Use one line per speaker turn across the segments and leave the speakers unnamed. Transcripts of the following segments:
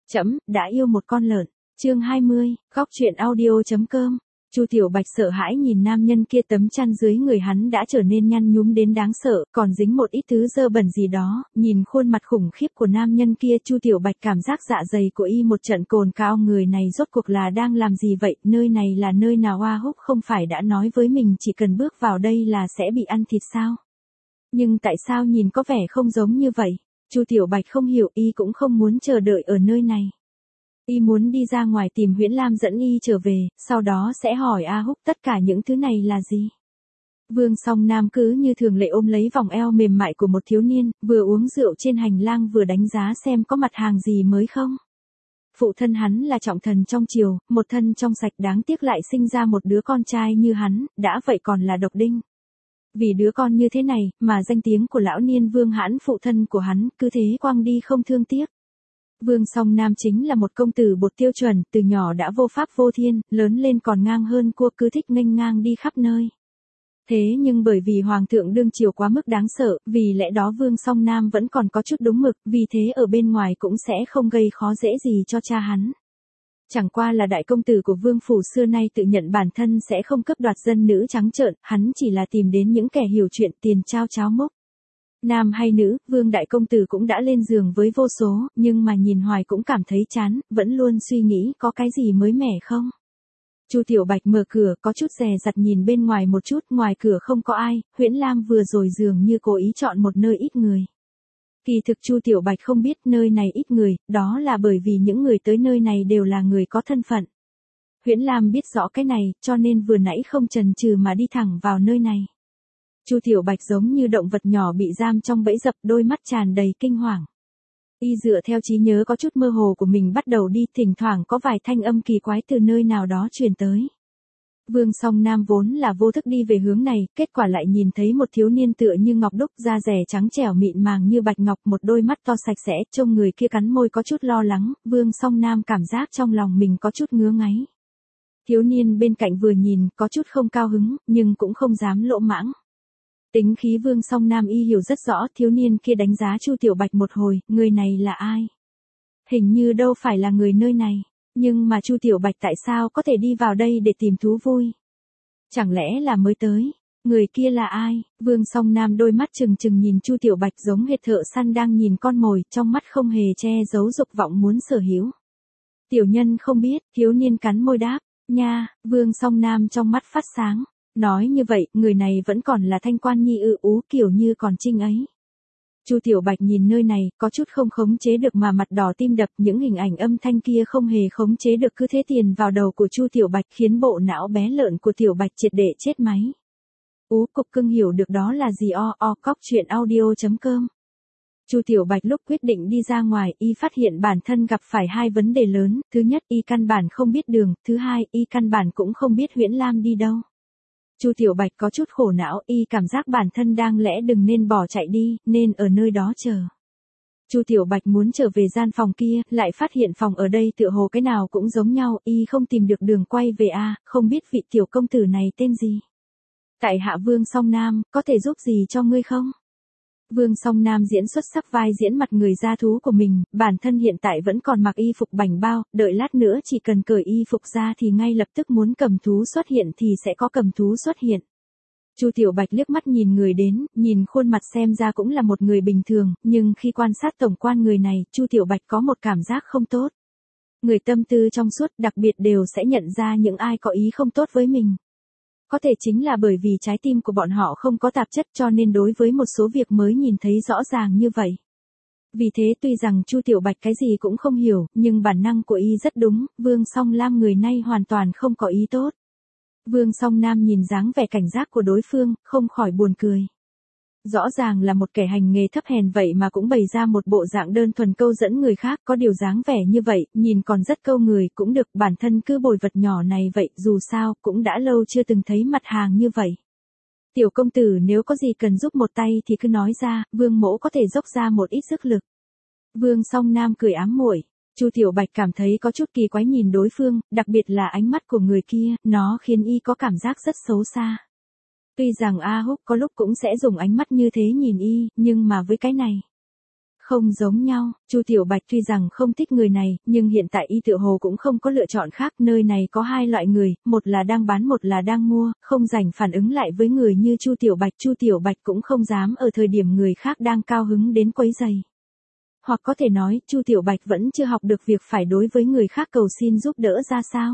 Trẫm đã yêu một con lợn. Chương 20, góc truyện audio.com. Chu Tiểu Bạch sợ hãi nhìn nam nhân kia, tấm chăn dưới người hắn đã trở nên nhăn nhúm đến đáng sợ, còn dính một ít thứ dơ bẩn gì đó, nhìn khuôn mặt khủng khiếp của nam nhân kia, Chu Tiểu Bạch cảm giác dạ dày của y một trận cồn cào, người này rốt cuộc là đang làm gì vậy, nơi này là nơi nào? A Húc không phải đã nói với mình chỉ cần bước vào đây là sẽ bị ăn thịt sao? Nhưng tại sao nhìn có vẻ không giống như vậy? Chu Tiểu Bạch không hiểu, y cũng không muốn chờ đợi ở nơi này. Y muốn đi ra ngoài tìm Huyễn Lam dẫn y trở về, sau đó sẽ hỏi A Húc tất cả những thứ này là gì. Vương Song Nam cứ như thường lệ ôm lấy vòng eo mềm mại của một thiếu niên, vừa uống rượu trên hành lang vừa đánh giá xem có mặt hàng gì mới không. Phụ thân hắn là trọng thần trong triều, một thân trong sạch, đáng tiếc lại sinh ra một đứa con trai như hắn, đã vậy còn là độc đinh. Vì đứa con như thế này, mà danh tiếng của lão niên Vương Hãn phụ thân của hắn, cứ thế quăng đi không thương tiếc. Vương Song Nam chính là một công tử bột tiêu chuẩn, từ nhỏ đã vô pháp vô thiên, lớn lên còn ngang hơn cua, cứ thích nghênh ngang đi khắp nơi. Thế nhưng bởi vì Hoàng thượng đương triều quá mức đáng sợ, vì lẽ đó Vương Song Nam vẫn còn có chút đúng mực, vì thế ở bên ngoài cũng sẽ không gây khó dễ gì cho cha hắn. Chẳng qua là đại công tử của vương phủ xưa nay tự nhận bản thân sẽ không cướp đoạt dân nữ trắng trợn, hắn chỉ là tìm đến những kẻ hiểu chuyện, tiền trao cháo mốc. Nam hay nữ, vương đại công tử cũng đã lên giường với vô số, nhưng mà nhìn hoài cũng cảm thấy chán, vẫn luôn suy nghĩ có cái gì mới mẻ không. Chu Tiểu Bạch mở cửa, có chút dè dặt nhìn bên ngoài một chút, ngoài cửa không có ai, Huyễn Lam vừa rồi dường như cố ý chọn một nơi ít người. Kỳ thực Chu Tiểu Bạch không biết nơi này ít người, đó là bởi vì những người tới nơi này đều là người có thân phận. Huyễn Lam biết rõ cái này, cho nên vừa nãy không chần chừ mà đi thẳng vào nơi này. Chu Tiểu Bạch giống như động vật nhỏ bị giam trong bẫy dập, đôi mắt tràn đầy kinh hoàng. Y dựa theo trí nhớ có chút mơ hồ của mình bắt đầu đi, thỉnh thoảng có vài thanh âm kỳ quái từ nơi nào đó truyền tới. Vương Song Nam vốn là vô thức đi về hướng này, kết quả lại nhìn thấy một thiếu niên tựa như ngọc đúc, da rẻ trắng trẻo mịn màng như bạch ngọc, một đôi mắt to sạch sẽ, trông người kia cắn môi có chút lo lắng, Vương Song Nam cảm giác trong lòng mình có chút ngứa ngáy. Thiếu niên bên cạnh vừa nhìn, có chút không cao hứng, nhưng cũng không dám lỗ mãng. Tính khí Vương Song Nam y hiểu rất rõ, thiếu niên kia đánh giá Chu Tiểu Bạch một hồi, người này là ai? Hình như đâu phải là người nơi này. Nhưng mà Chu Tiểu Bạch tại sao có thể đi vào đây để tìm thú vui? Chẳng lẽ là mới tới? Người kia là ai? Vương Song Nam đôi mắt trừng trừng nhìn Chu Tiểu Bạch giống hệt thợ săn đang nhìn con mồi, trong mắt không hề che giấu dục vọng muốn sở hữu. Tiểu nhân không biết, thiếu niên cắn môi đáp, nha, Vương Song Nam trong mắt phát sáng. Nói như vậy, người này vẫn còn là thanh quan nhi ú, kiểu như còn trinh ấy. Chu Tiểu Bạch nhìn nơi này, có chút không khống chế được mà mặt đỏ tim đập, những hình ảnh âm thanh kia không hề khống chế được cứ thế tiền vào đầu của Chu Tiểu Bạch, khiến bộ não bé lợn của Tiểu Bạch triệt để chết máy. Cục cưng hiểu được đó là gì? Cóc truyện audio.com. Chu Tiểu Bạch lúc quyết định đi ra ngoài, y phát hiện bản thân gặp phải hai vấn đề lớn, thứ nhất y căn bản không biết đường, thứ hai y căn bản cũng không biết Huyễn Lam đi đâu. Chu Tiểu Bạch có chút khổ não, y cảm giác bản thân đang lẽ đừng nên bỏ chạy đi, nên ở nơi đó chờ. Chu Tiểu Bạch muốn trở về gian phòng kia, lại phát hiện phòng ở đây tựa hồ cái nào cũng giống nhau, y không tìm được đường quay về không biết vị tiểu công tử này tên gì. Tại hạ Vương Song Nam, có thể giúp gì cho ngươi không? Vương Song Nam diễn xuất sắc vai diễn mặt người gia thú của mình, bản thân hiện tại vẫn còn mặc y phục bảnh bao, đợi lát nữa chỉ cần cởi y phục ra thì ngay lập tức muốn cầm thú xuất hiện thì sẽ có cầm thú xuất hiện. Chu Tiểu Bạch liếc mắt nhìn người đến, nhìn khuôn mặt xem ra cũng là một người bình thường, nhưng khi quan sát tổng quan người này, Chu Tiểu Bạch có một cảm giác không tốt. Người tâm tư trong suốt đặc biệt đều sẽ nhận ra những ai có ý không tốt với mình. Có thể chính là bởi vì trái tim của bọn họ không có tạp chất cho nên đối với một số việc mới nhìn thấy rõ ràng như vậy. Vì thế tuy rằng Chu Tiểu Bạch cái gì cũng không hiểu, nhưng bản năng của y rất đúng, Vương Song Lam người này hoàn toàn không có ý tốt. Vương Song Nam nhìn dáng vẻ cảnh giác của đối phương, không khỏi buồn cười. Rõ ràng là một kẻ hành nghề thấp hèn vậy mà cũng bày ra một bộ dạng đơn thuần câu dẫn người khác, có điều dáng vẻ như vậy, nhìn còn rất câu người, cũng được, bản thân cứ bồi vật nhỏ này vậy, dù sao, cũng đã lâu chưa từng thấy mặt hàng như vậy. Tiểu công tử nếu có gì cần giúp một tay thì cứ nói ra, Vương mỗ có thể dốc ra một ít sức lực. Vương Song Nam cười ám muội. Chu Tiểu Bạch cảm thấy có chút kỳ quái nhìn đối phương, đặc biệt là ánh mắt của người kia, nó khiến y có cảm giác rất xấu xa. Tuy rằng A Húc có lúc cũng sẽ dùng ánh mắt như thế nhìn y, nhưng mà với cái này. Không giống nhau, Chu Tiểu Bạch tuy rằng không thích người này, nhưng hiện tại y tựa hồ cũng không có lựa chọn khác, nơi này có hai loại người, một là đang bán một là đang mua, không rảnh phản ứng lại với người như Chu Tiểu Bạch cũng không dám ở thời điểm người khác đang cao hứng đến quấy rầy. Hoặc có thể nói, Chu Tiểu Bạch vẫn chưa học được việc phải đối với người khác cầu xin giúp đỡ ra sao.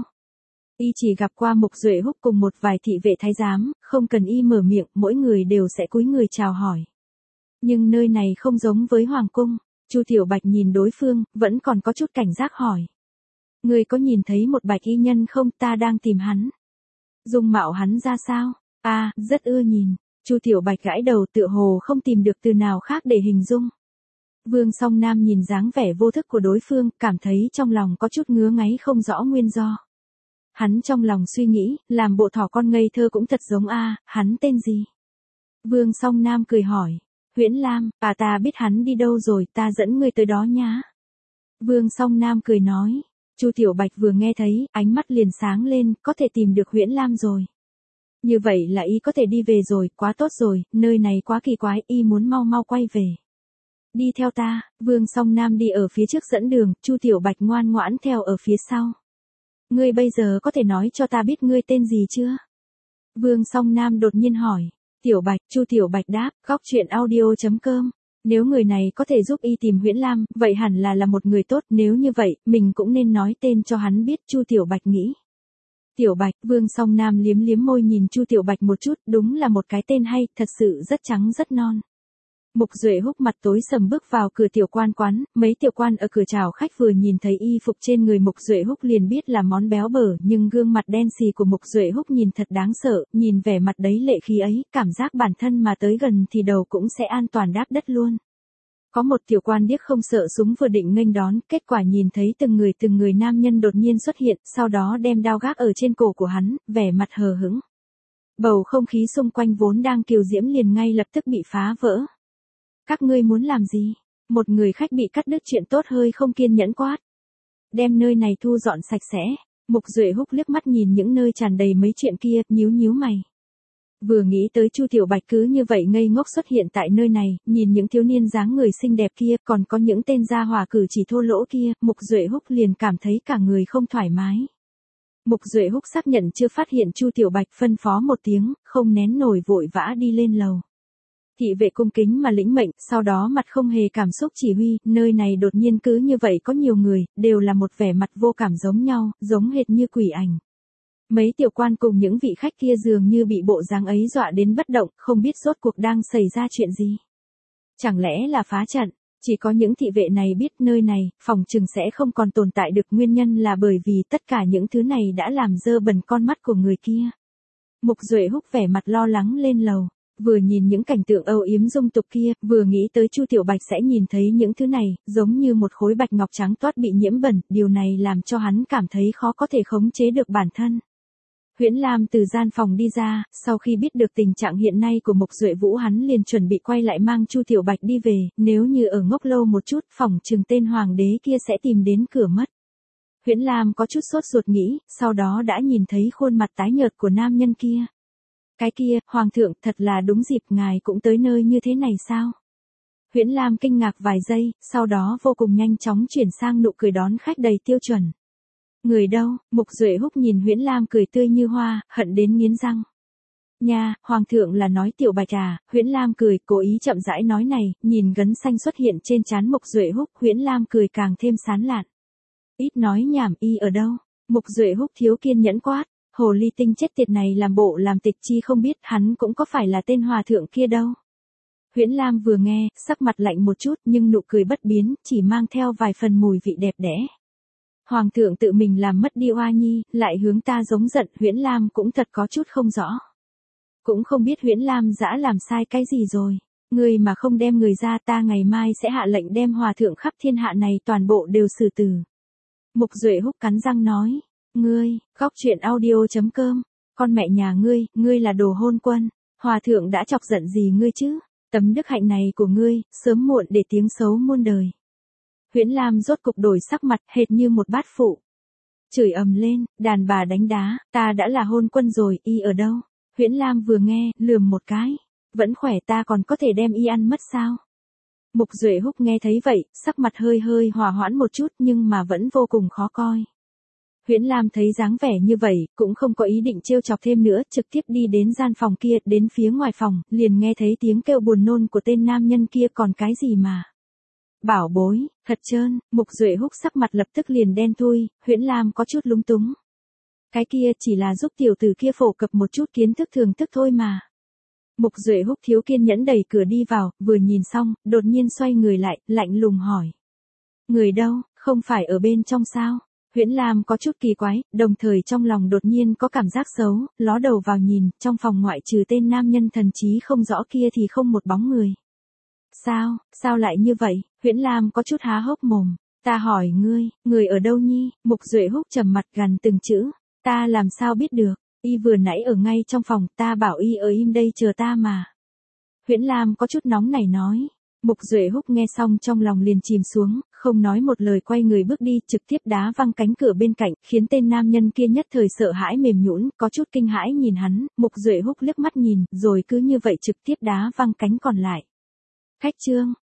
Y chỉ gặp qua Mục Duệ Húc cùng một vài thị vệ thái giám, không cần y mở miệng, mỗi người đều sẽ cúi người chào hỏi. Nhưng nơi này không giống với hoàng cung, Chu Tiểu Bạch nhìn đối phương, vẫn còn có chút cảnh giác hỏi. Người có nhìn thấy một bạch y nhân không, ta đang tìm hắn. Dung mạo hắn ra sao? Rất ưa nhìn. Chu Tiểu Bạch gãi đầu tựa hồ không tìm được từ nào khác để hình dung. Vương Song Nam nhìn dáng vẻ vô thức của đối phương, cảm thấy trong lòng có chút ngứa ngáy không rõ nguyên do. Hắn trong lòng suy nghĩ, làm bộ thỏ con ngây thơ cũng thật giống hắn tên gì? Vương Song Nam cười hỏi. Huyễn Lam, ta biết hắn đi đâu rồi, ta dẫn ngươi tới đó nhá. Vương Song Nam cười nói. Chu Tiểu Bạch vừa nghe thấy, ánh mắt liền sáng lên, có thể tìm được Huyễn Lam rồi. Như vậy là y có thể đi về rồi, quá tốt rồi, nơi này quá kỳ quái, y muốn mau mau quay về. Đi theo ta, Vương Song Nam đi ở phía trước dẫn đường, Chu Tiểu Bạch ngoan ngoãn theo ở phía sau. Ngươi bây giờ có thể nói cho ta biết ngươi tên gì chưa? Vương Song Nam đột nhiên hỏi. Tiểu Bạch, Chu Tiểu Bạch đáp, goctruyện.audio.com. Nếu người này có thể giúp y tìm Huyễn Lam, vậy hẳn là một người tốt, nếu như vậy, mình cũng nên nói tên cho hắn biết, Chu Tiểu Bạch nghĩ. Tiểu Bạch, Vương Song Nam liếm liếm môi nhìn Chu Tiểu Bạch một chút, đúng là một cái tên hay, thật sự rất trắng rất non. Mục Duệ Húc mặt tối sầm bước vào cửa tiểu quan quán, mấy tiểu quan ở cửa chào khách vừa nhìn thấy y phục trên người Mục Duệ Húc liền biết là món béo bở, nhưng gương mặt đen xì của Mục Duệ Húc nhìn thật đáng sợ, nhìn vẻ mặt đấy lệ khí ấy, cảm giác bản thân mà tới gần thì đầu cũng sẽ an toàn đáp đất luôn. Có một tiểu quan điếc không sợ súng vừa định nghênh đón, kết quả nhìn thấy từng người nam nhân đột nhiên xuất hiện, sau đó đem đao gác ở trên cổ của hắn, vẻ mặt hờ hững. Bầu không khí xung quanh vốn đang kiều diễm liền ngay lập tức bị phá vỡ. Các ngươi muốn làm gì? Một người khách bị cắt đứt chuyện tốt hơi không kiên nhẫn quát. Đem nơi này thu dọn sạch sẽ. Mục Duệ Húc liếc mắt nhìn những nơi tràn đầy mấy chuyện kia, nhíu mày. Vừa nghĩ tới Chu Tiểu Bạch cứ như vậy ngây ngốc xuất hiện tại nơi này, nhìn những thiếu niên dáng người xinh đẹp kia, còn có những tên gia hỏa cử chỉ thô lỗ kia, Mục Duệ Húc liền cảm thấy cả người không thoải mái. Mục Duệ Húc xác nhận chưa phát hiện Chu Tiểu Bạch, phân phó một tiếng, không nén nổi vội vã đi lên lầu. Thị vệ cung kính mà lĩnh mệnh, sau đó mặt không hề cảm xúc chỉ huy, nơi này đột nhiên cứ như vậy có nhiều người, đều là một vẻ mặt vô cảm giống nhau, giống hệt như quỷ ảnh. Mấy tiểu quan cùng những vị khách kia dường như bị bộ dáng ấy dọa đến bất động, không biết rốt cuộc đang xảy ra chuyện gì. Chẳng lẽ là phá trận? Chỉ có những thị vệ này biết nơi này, phòng chừng sẽ không còn tồn tại được, nguyên nhân là bởi vì tất cả những thứ này đã làm dơ bẩn con mắt của người kia. Mục Duệ Húc vẻ mặt lo lắng lên lầu. Vừa nhìn những cảnh tượng âu yếm dung tục kia, vừa nghĩ tới Chu Tiểu Bạch sẽ nhìn thấy những thứ này, giống như một khối bạch ngọc trắng toát bị nhiễm bẩn, điều này làm cho hắn cảm thấy khó có thể khống chế được bản thân. Huyễn Lam từ gian phòng đi ra, sau khi biết được tình trạng hiện nay của Mục Duệ Vũ hắn liền chuẩn bị quay lại mang Chu Tiểu Bạch đi về, nếu như ở ngốc lâu một chút, phỏng chừng tên hoàng đế kia sẽ tìm đến cửa mất. Huyễn Lam có chút sốt ruột nghĩ, sau đó đã nhìn thấy khuôn mặt tái nhợt của nam nhân kia. Cái kia, hoàng thượng, thật là đúng dịp, ngài cũng tới nơi như thế này sao? Huyễn Lam kinh ngạc vài giây, sau đó vô cùng nhanh chóng chuyển sang nụ cười đón khách đầy tiêu chuẩn. Người đâu? Mục Duệ Húc nhìn Huyễn Lam cười tươi như hoa, hận đến nghiến răng. Nha, hoàng thượng là nói Tiểu Bạch à? Huyễn Lam cười, cố ý chậm rãi nói này, nhìn gấn xanh xuất hiện trên trán Mục Duệ Húc, Huyễn Lam cười càng thêm sán lạn. Ít nói nhảm, y ở đâu? Mục Duệ Húc thiếu kiên nhẫn quát. Hồ ly tinh chết tiệt này làm bộ làm tịch chi không biết, hắn cũng có phải là tên hòa thượng kia đâu. Huyễn Lam vừa nghe, sắc mặt lạnh một chút nhưng nụ cười bất biến, chỉ mang theo vài phần mùi vị đẹp đẽ. Hoàng thượng tự mình làm mất đi oa nhi, lại hướng ta giống giận, Huyễn Lam cũng thật có chút không rõ. Cũng không biết Huyễn Lam dã làm sai cái gì rồi. Người mà không đem người ra, ta ngày mai sẽ hạ lệnh đem hòa thượng khắp thiên hạ này toàn bộ đều xử tử. Mục Duệ Húc cắn răng nói. Ngươi, goctruyện.audio.com, con mẹ nhà ngươi là đồ hôn quân, hòa thượng đã chọc giận gì ngươi chứ, tấm đức hạnh này của ngươi, sớm muộn để tiếng xấu muôn đời. Huyễn Lam rốt cục đổi sắc mặt, hệt như một bát phụ. Chửi ầm lên, đàn bà đánh đá, ta đã là hôn quân rồi, y ở đâu? Huyễn Lam vừa nghe, lườm một cái, vẫn khỏe, ta còn có thể đem y ăn mất sao? Mục Duệ Húc nghe thấy vậy, sắc mặt hơi hơi hòa hoãn một chút nhưng mà vẫn vô cùng khó coi. Huyễn Lam thấy dáng vẻ như vậy, cũng không có ý định trêu chọc thêm nữa, trực tiếp đi đến gian phòng kia, đến phía ngoài phòng, liền nghe thấy tiếng kêu buồn nôn của tên nam nhân kia, còn cái gì mà. Bảo bối, thật trơn. Mục Duệ Húc sắc mặt lập tức liền đen thui, Huyễn Lam có chút lúng túng. Cái kia chỉ là giúp tiểu tử kia phổ cập một chút kiến thức thường thức thôi mà. Mục Duệ Húc thiếu kiên nhẫn đẩy cửa đi vào, vừa nhìn xong, đột nhiên xoay người lại, lạnh lùng hỏi. Người đâu, không phải ở bên trong sao? Huyễn Lam có chút kỳ quái, đồng thời trong lòng đột nhiên có cảm giác xấu, ló đầu vào nhìn, trong phòng ngoại trừ tên nam nhân thần trí không rõ kia thì không một bóng người. Sao lại như vậy? Huyễn Lam có chút há hốc mồm. Ta hỏi ngươi, người ở đâu nhi? Mục Duệ Húc trầm mặt gằn từng chữ. Ta làm sao biết được? Y vừa nãy ở ngay trong phòng, ta bảo y ở im đây chờ ta mà. Huyễn Lam có chút nóng nảy nói. Mục Duệ Húc nghe xong trong lòng liền chìm xuống, không nói một lời quay người bước đi, trực tiếp đá văng cánh cửa bên cạnh, khiến tên nam nhân kia nhất thời sợ hãi mềm nhũn, có chút kinh hãi nhìn hắn. Mục Duệ Húc liếc mắt nhìn, rồi cứ như vậy trực tiếp đá văng cánh còn lại. Khách trương,